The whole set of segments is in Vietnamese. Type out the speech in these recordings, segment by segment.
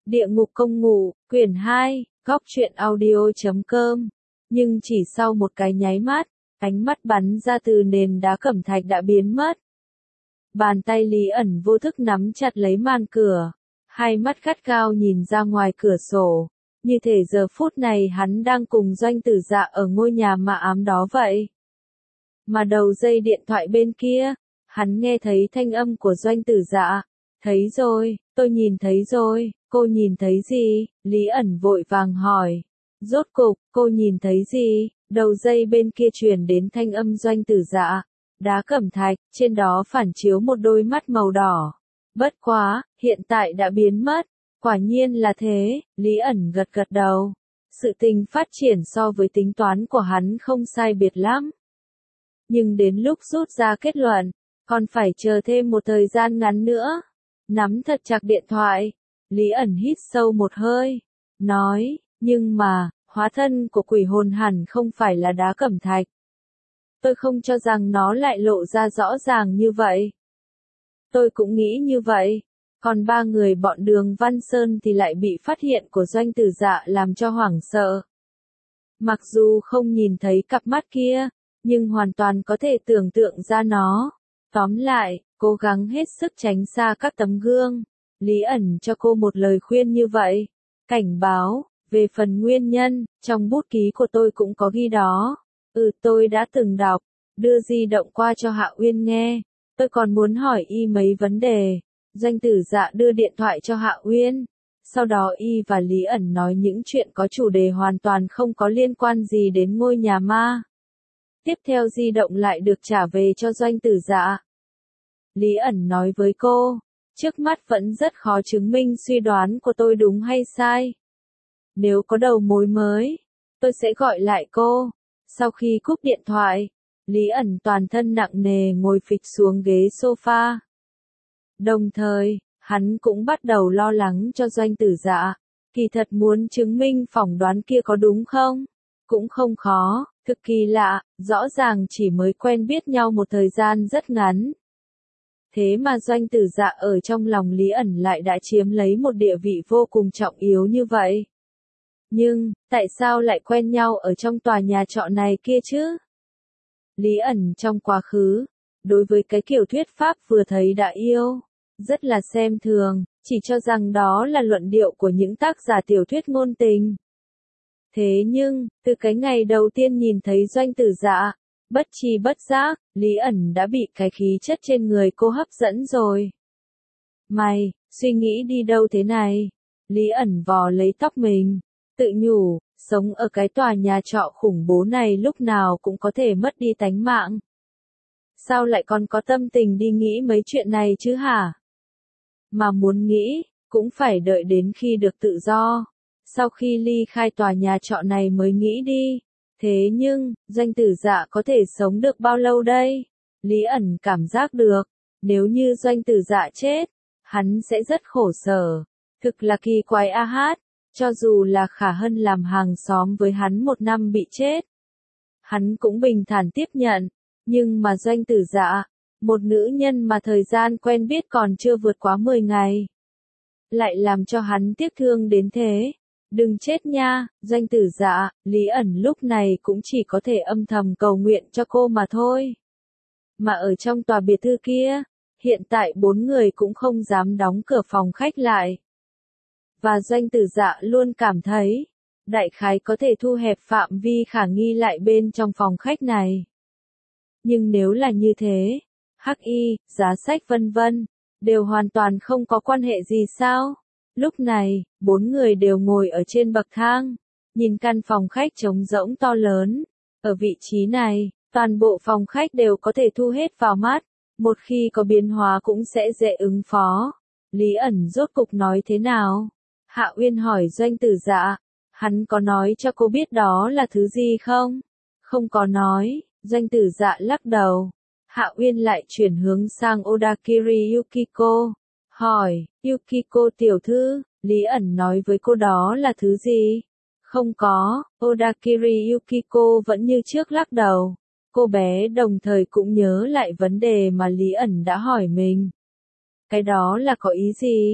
Địa ngục công ngụ, quyển 2, góc truyện audio.com. Nhưng chỉ sau một cái nháy mắt, ánh mắt bắn ra từ nền đá cẩm thạch đã biến mất. Bàn tay Lý ẩn vô thức nắm chặt lấy màn cửa, hai mắt gắt gao nhìn ra ngoài cửa sổ, như thể giờ phút này hắn đang cùng Doanh Tử Dạ ở ngôi nhà ma ám đó vậy. Mà đầu dây điện thoại bên kia, hắn nghe thấy thanh âm của Doanh Tử Dạ. Thấy rồi, tôi nhìn thấy rồi, cô nhìn thấy gì? Lý ẩn vội vàng hỏi. Rốt cục, cô nhìn thấy gì? Đầu dây bên kia truyền đến thanh âm Doanh Tử Dạ. Đá cẩm thạch, trên đó phản chiếu một đôi mắt màu đỏ. Bất quá, hiện tại đã biến mất. Quả nhiên là thế, Lý ẩn gật gật đầu. Sự tình phát triển so với tính toán của hắn không sai biệt lắm. Nhưng đến lúc rút ra kết luận, còn phải chờ thêm một thời gian ngắn nữa. Nắm thật chặt điện thoại, Lý ẩn hít sâu một hơi, nói, nhưng mà, hóa thân của quỷ hồn hẳn không phải là đá cẩm thạch. Tôi không cho rằng nó lại lộ ra rõ ràng như vậy. Tôi cũng nghĩ như vậy, còn ba người bọn Đường Văn Sơn thì lại bị phát hiện của Doanh Tử Dạ làm cho hoảng sợ. Mặc dù không nhìn thấy cặp mắt kia, nhưng hoàn toàn có thể tưởng tượng ra nó. Tóm lại, cố gắng hết sức tránh xa các tấm gương. Lý ẩn cho cô một lời khuyên như vậy. Cảnh báo, về phần nguyên nhân, trong bút ký của tôi cũng có ghi đó. Tôi đã từng đọc, đưa di động qua cho Hạ Uyên nghe. Tôi còn muốn hỏi y mấy vấn đề. Doanh Tử Dạ đưa điện thoại cho Hạ Uyên. Sau đó y và Lý ẩn nói những chuyện có chủ đề hoàn toàn không có liên quan gì đến ngôi nhà ma. Tiếp theo di động lại được trả về cho Doanh Tử Dạ. Lý ẩn nói với cô, trước mắt vẫn rất khó chứng minh suy đoán của tôi đúng hay sai. Nếu có đầu mối mới, tôi sẽ gọi lại cô. Sau khi cúp điện thoại, Lý ẩn toàn thân nặng nề ngồi phịch xuống ghế sofa. Đồng thời, hắn cũng bắt đầu lo lắng cho Doanh Tử Dạ. Kỳ thật muốn chứng minh phỏng đoán kia có đúng không? Cũng không khó, cực kỳ lạ, rõ ràng chỉ mới quen biết nhau một thời gian rất ngắn. Thế mà Doanh Tử Dạ ở trong lòng Lý ẩn lại đã chiếm lấy một địa vị vô cùng trọng yếu như vậy. Nhưng, tại sao lại quen nhau ở trong tòa nhà trọ này kia chứ? Lý ẩn trong quá khứ, đối với cái kiểu thuyết pháp vừa thấy đã yêu, rất là xem thường, chỉ cho rằng đó là luận điệu của những tác giả tiểu thuyết ngôn tình. Thế nhưng, từ cái ngày đầu tiên nhìn thấy Doanh Tử Dạ, bất tri bất giác, Lý ẩn đã bị cái khí chất trên người cô hấp dẫn rồi. Mày, suy nghĩ đi đâu thế này? Lý ẩn vò lấy tóc mình, tự nhủ, sống ở cái tòa nhà trọ khủng bố này lúc nào cũng có thể mất đi tánh mạng. Sao lại còn có tâm tình đi nghĩ mấy chuyện này chứ hả? Mà muốn nghĩ, cũng phải đợi đến khi được tự do. Sau khi ly khai tòa nhà trọ này mới nghĩ đi. Thế nhưng, Doanh Tử Dạ có thể sống được bao lâu đây? Lý ẩn cảm giác được, nếu như Doanh Tử Dạ chết, hắn sẽ rất khổ sở. Thực là kỳ quái a hát, cho dù là Khả Hân làm hàng xóm với hắn 1 năm bị chết. Hắn cũng bình thản tiếp nhận, nhưng mà Doanh Tử Dạ, một nữ nhân mà thời gian quen biết còn chưa vượt quá 10 ngày. Lại làm cho hắn tiếc thương đến thế. Đừng chết nha, Doanh Tử Dạ, Lý ẩn lúc này cũng chỉ có thể âm thầm cầu nguyện cho cô mà thôi. Mà ở trong tòa biệt thự kia, hiện tại 4 người cũng không dám đóng cửa phòng khách lại. Và Doanh Tử Dạ luôn cảm thấy, đại khái có thể thu hẹp phạm vi khả nghi lại bên trong phòng khách này. Nhưng nếu là như thế, hắc y, giá sách vân vân, đều hoàn toàn không có quan hệ gì sao? Lúc này, 4 người đều ngồi ở trên bậc thang, nhìn căn phòng khách trống rỗng to lớn. Ở vị trí này, toàn bộ phòng khách đều có thể thu hết vào mắt, một khi có biến hóa cũng sẽ dễ ứng phó. Lý ẩn rốt cục nói thế nào? Hạ Uyên hỏi Doanh Tử Dạ, hắn có nói cho cô biết đó là thứ gì không? Không có nói, Doanh Tử Dạ lắc đầu. Hạ Uyên lại chuyển hướng sang Odakiri Yukiko. Hỏi, Yukiko tiểu thư, Lý ẩn nói với cô đó là thứ gì? Không có, Odakiri Yukiko vẫn như trước lắc đầu. Cô bé đồng thời cũng nhớ lại vấn đề mà Lý ẩn đã hỏi mình. Cái đó là có ý gì?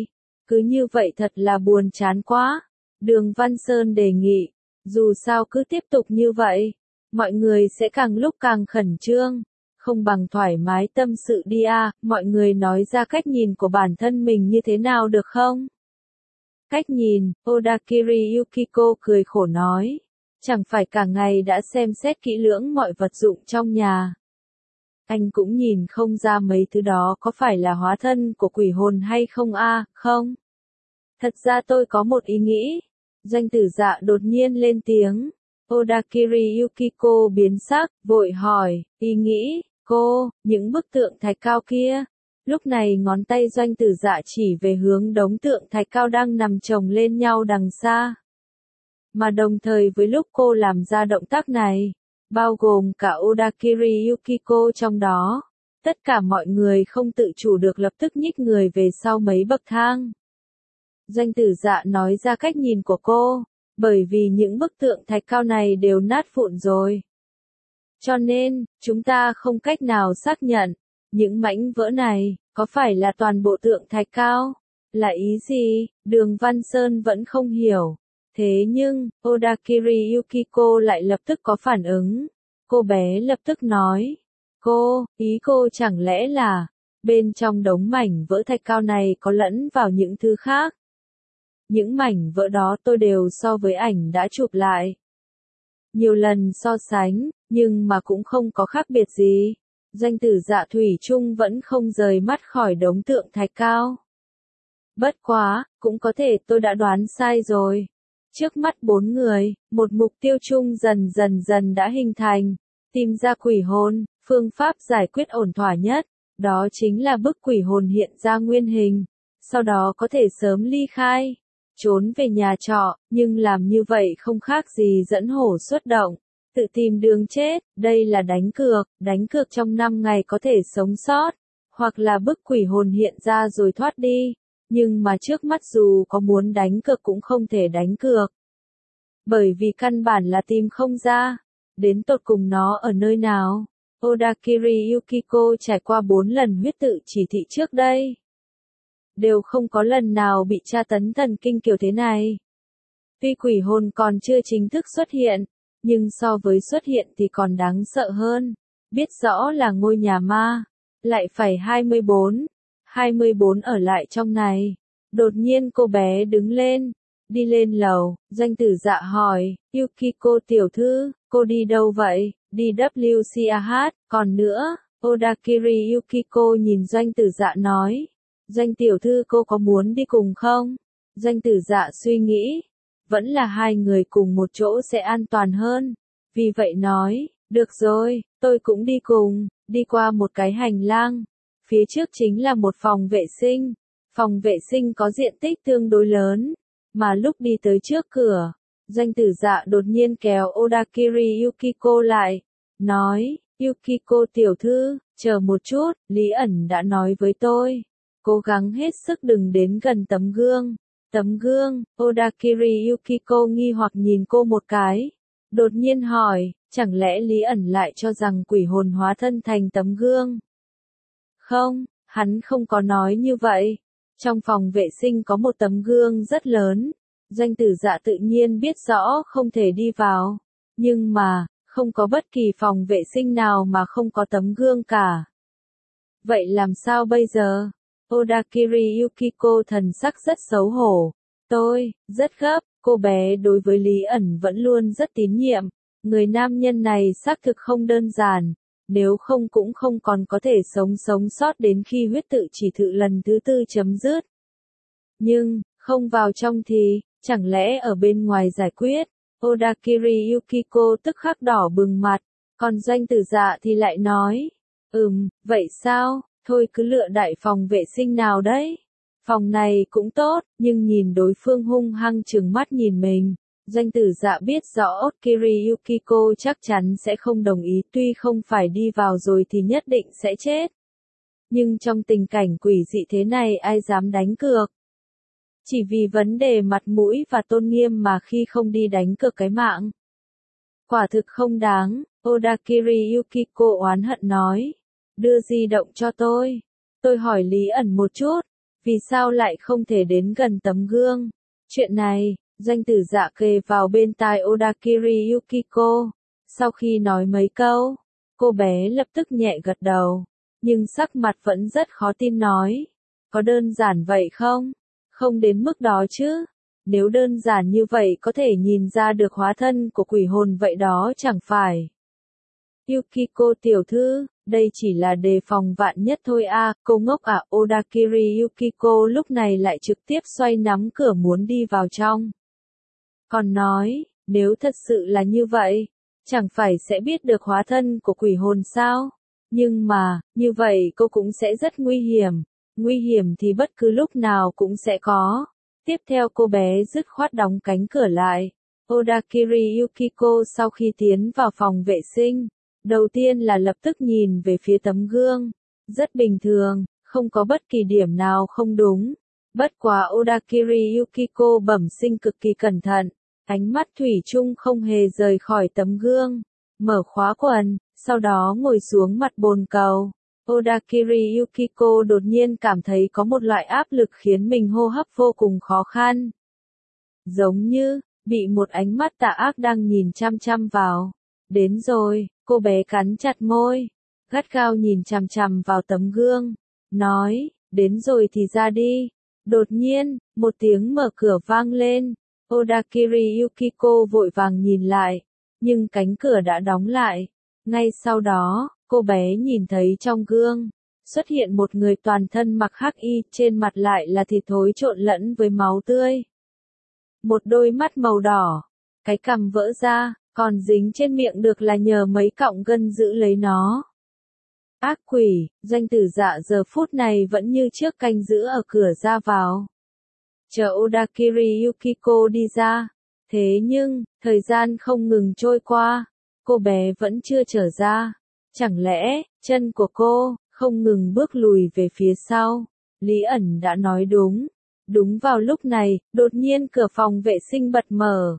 Cứ như vậy thật là buồn chán quá. Đường Văn Sơn đề nghị, dù sao cứ tiếp tục như vậy, mọi người sẽ càng lúc càng khẩn trương, không bằng thoải mái tâm sự đi à, mọi người nói ra cách nhìn của bản thân mình như thế nào được không? Cách nhìn, Odakiri Yukiko cười khổ nói, chẳng phải cả ngày đã xem xét kỹ lưỡng mọi vật dụng trong nhà. Anh cũng nhìn không ra mấy thứ đó có phải là hóa thân của quỷ hồn hay không à, không? Thật ra tôi có một ý nghĩ. Doanh tử dạ đột nhiên lên tiếng. Odakiri Yukiko biến sắc, vội hỏi, ý nghĩ, cô, những bức tượng thạch cao kia. Lúc này ngón tay doanh tử dạ chỉ về hướng đống tượng thạch cao đang nằm chồng lên nhau đằng xa. Mà đồng thời với lúc cô làm ra động tác này, bao gồm cả Odakiri Yukiko trong đó, tất cả mọi người không tự chủ được lập tức nhích người về sau mấy bậc thang. Doanh tử dạ nói ra cách nhìn của cô, bởi vì những bức tượng thạch cao này đều nát vụn rồi. Cho nên, chúng ta không cách nào xác nhận, những mảnh vỡ này, có phải là toàn bộ tượng thạch cao? Là ý gì? Đường Văn Sơn vẫn không hiểu. Thế nhưng, Odakiri Yukiko lại lập tức có phản ứng. Cô bé lập tức nói, ý cô chẳng lẽ là, bên trong đống mảnh vỡ thạch cao này có lẫn vào những thứ khác? Những mảnh vỡ đó tôi đều so với ảnh đã chụp lại. Nhiều lần so sánh, nhưng mà cũng không có khác biệt gì. Doanh tử dạ thủy chung vẫn không rời mắt khỏi đống tượng thạch cao. Bất quá, cũng có thể tôi đã đoán sai rồi. Trước mắt 4 người, một mục tiêu chung dần đã hình thành. Tìm ra quỷ hồn, phương pháp giải quyết ổn thỏa nhất, đó chính là bức quỷ hồn hiện ra nguyên hình. Sau đó có thể sớm ly khai, trốn về nhà trọ, nhưng làm như vậy không khác gì dẫn hổ xuất động, tự tìm đường chết, đây là đánh cược trong 5 ngày có thể sống sót, hoặc là bức quỷ hồn hiện ra rồi thoát đi, nhưng mà trước mắt dù có muốn đánh cược cũng không thể đánh cược. Bởi vì căn bản là tìm không ra, đến tột cùng nó ở nơi nào. Odakiri Yukiko trải qua 4 lần huyết tự chỉ thị trước đây, đều không có lần nào bị tra tấn thần kinh kiểu thế này. Tuy quỷ hồn còn chưa chính thức xuất hiện, nhưng so với xuất hiện thì còn đáng sợ hơn. Biết rõ là ngôi nhà ma, lại phải 24 ở lại trong này. Đột nhiên cô bé đứng lên, đi lên lầu, doanh tử dạ hỏi, Yukiko tiểu thư, cô đi đâu vậy? Đi WCAH, còn nữa, Odakiri Yukiko nhìn doanh tử dạ nói. Doanh tiểu thư cô có muốn đi cùng không? Doanh tử dạ suy nghĩ, vẫn là 2 người cùng một chỗ sẽ an toàn hơn. Vì vậy nói, được rồi, tôi cũng đi cùng, đi qua một cái hành lang. Phía trước chính là một phòng vệ sinh. Phòng vệ sinh có diện tích tương đối lớn, mà lúc đi tới trước cửa, doanh tử dạ đột nhiên kéo Odakiri Yukiko lại, nói, Yukiko tiểu thư, chờ một chút, Lý ẩn đã nói với tôi. Cố gắng hết sức đừng đến gần tấm gương. Tấm gương, Odakiri Yukiko nghi hoặc nhìn cô một cái. Đột nhiên hỏi, chẳng lẽ Lý ẩn lại cho rằng quỷ hồn hóa thân thành tấm gương? Không, hắn không có nói như vậy. Trong phòng vệ sinh có một tấm gương rất lớn. Doanh tử dạ tự nhiên biết rõ không thể đi vào. Nhưng mà, không có bất kỳ phòng vệ sinh nào mà không có tấm gương cả. Vậy làm sao bây giờ? Odakiri Yukiko thần sắc rất xấu hổ. Tôi, rất gấp, cô bé đối với Lý ẩn vẫn luôn rất tín nhiệm. Người nam nhân này xác thực không đơn giản. Nếu không cũng không còn có thể sống sót đến khi huyết tự chỉ thự lần thứ 4 chấm dứt. Nhưng, không vào trong thì, chẳng lẽ ở bên ngoài giải quyết? Odakiri Yukiko tức khắc đỏ bừng mặt. Còn doanh tử dạ thì lại nói. Vậy sao? Thôi cứ lựa đại phòng vệ sinh nào đấy. Phòng này cũng tốt, nhưng nhìn đối phương hung hăng trừng mắt nhìn mình. Doanh tử dạ biết rõ Odakiri Yukiko chắc chắn sẽ không đồng ý, tuy không phải đi vào rồi thì nhất định sẽ chết. Nhưng trong tình cảnh quỷ dị thế này ai dám đánh cược? Chỉ vì vấn đề mặt mũi và tôn nghiêm mà khi không đi đánh cược cái mạng. Quả thực không đáng, Odakiri Yukiko oán hận nói. Đưa di động cho tôi. Tôi hỏi Lý ẩn một chút. Vì sao lại không thể đến gần tấm gương? Chuyện này, Doanh tử dạ kề vào bên tai Odakiri Yukiko. Sau khi nói mấy câu, cô bé lập tức nhẹ gật đầu, nhưng sắc mặt vẫn rất khó tin nói. Có đơn giản vậy không? Không đến mức đó chứ. Nếu đơn giản như vậy có thể nhìn ra được hóa thân của quỷ hồn vậy đó chẳng phải. Yukiko tiểu thư, đây chỉ là đề phòng vạn nhất thôi à, cô ngốc à. Odakiri Yukiko lúc này lại trực tiếp xoay nắm cửa muốn đi vào trong. Còn nói, nếu thật sự là như vậy, chẳng phải sẽ biết được hóa thân của quỷ hồn sao? Nhưng mà, như vậy cô cũng sẽ rất nguy hiểm. Nguy hiểm thì bất cứ lúc nào cũng sẽ có. Tiếp theo cô bé dứt khoát đóng cánh cửa lại. Odakiri Yukiko sau khi tiến vào phòng vệ sinh, đầu tiên là lập tức nhìn về phía tấm gương. Rất bình thường, không có bất kỳ điểm nào không đúng. Bất quá Odakiri Yukiko bẩm sinh cực kỳ cẩn thận. Ánh mắt thủy chung không hề rời khỏi tấm gương. Mở khóa quần, sau đó ngồi xuống mặt bồn cầu. Odakiri Yukiko đột nhiên cảm thấy có một loại áp lực khiến mình hô hấp vô cùng khó khăn. Giống như, bị một ánh mắt tà ác đang nhìn chăm chăm vào. Đến rồi, cô bé cắn chặt môi, gắt gao nhìn chằm chằm vào tấm gương. Nói, đến rồi thì ra đi. Đột nhiên, một tiếng mở cửa vang lên. Odakiri Yukiko vội vàng nhìn lại, nhưng cánh cửa đã đóng lại. Ngay sau đó, cô bé nhìn thấy trong gương, xuất hiện một người toàn thân mặc hắc y, trên mặt lại là thịt thối trộn lẫn với máu tươi. Một đôi mắt màu đỏ, cái cằm vỡ ra, còn dính trên miệng được là nhờ mấy cọng gân giữ lấy nó. Ác quỷ, Doanh tử dạ giờ phút này vẫn như trước canh giữ ở cửa ra vào. Chờ Odakiri Yukiko đi ra. Thế nhưng, thời gian không ngừng trôi qua, cô bé vẫn chưa trở ra. Chẳng lẽ, chân của cô, không ngừng bước lùi về phía sau? Lý ẩn đã nói đúng. Đúng vào lúc này, đột nhiên cửa phòng vệ sinh bật mở.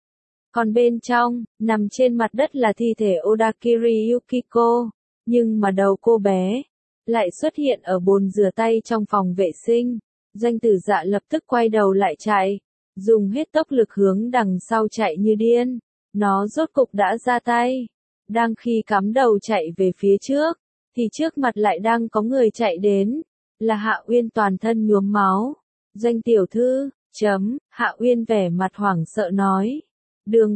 Còn bên trong, nằm trên mặt đất là thi thể Odakiri Yukiko. Nhưng mà đầu cô bé, lại xuất hiện ở bồn rửa tay trong phòng vệ sinh. Doanh tử dạ lập tức quay đầu lại chạy, dùng hết tốc lực hướng đằng sau chạy như điên. Nó rốt cục đã ra tay. Đang khi cắm đầu chạy về phía trước, thì trước mặt lại đang có người chạy đến. Là Hạ Uyên toàn thân nhuốm máu. Doanh tiểu thư, Hạ Uyên vẻ mặt hoảng sợ nói. Đường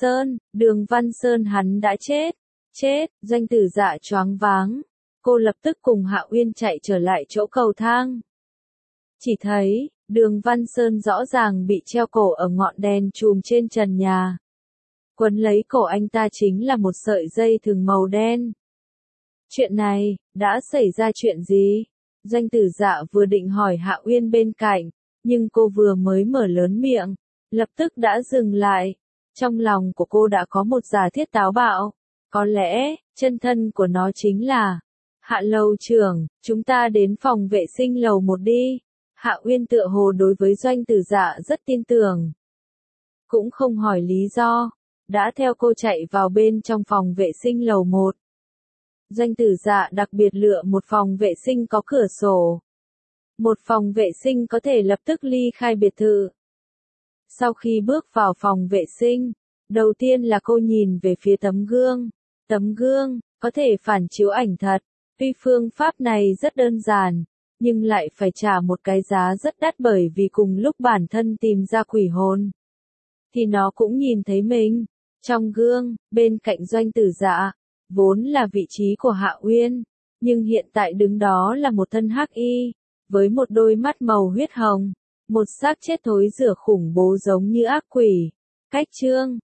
Văn Sơn hắn đã chết. Chết, Doanh tử dạ choáng váng. Cô lập tức cùng Hạ Uyên chạy trở lại chỗ cầu thang. Chỉ thấy, Đường Văn Sơn rõ ràng bị treo cổ ở ngọn đèn chùm trên trần nhà. Quấn lấy cổ anh ta chính là một sợi dây thừng màu đen. Chuyện này, đã xảy ra chuyện gì? Doanh tử dạ vừa định hỏi Hạ Uyên bên cạnh, nhưng cô vừa mới mở lớn miệng, lập tức đã dừng lại. Trong lòng của cô đã có một giả thiết táo bạo. Có lẽ, chân thân của nó chính là Hạ lầu trưởng, chúng ta đến phòng vệ sinh lầu 1 đi. Hạ Uyên tựa hồ đối với Doanh tử dạ rất tin tưởng. Cũng không hỏi lý do, đã theo cô chạy vào bên trong phòng vệ sinh lầu 1. Doanh tử dạ đặc biệt lựa một phòng vệ sinh có cửa sổ. Một phòng vệ sinh có thể lập tức ly khai biệt thự. Sau khi bước vào phòng vệ sinh, đầu tiên là cô nhìn về phía tấm gương. Tấm gương, có thể phản chiếu ảnh thật. Tuy phương pháp này rất đơn giản, nhưng lại phải trả một cái giá rất đắt bởi vì cùng lúc bản thân tìm ra quỷ hồn, thì nó cũng nhìn thấy mình. Trong gương, bên cạnh Doanh tử dạ, vốn là vị trí của Hạ Uyên, nhưng hiện tại đứng đó là một thân hắc y, với một đôi mắt màu huyết hồng, một xác chết thối rữa khủng bố giống như ác quỷ. Cách chương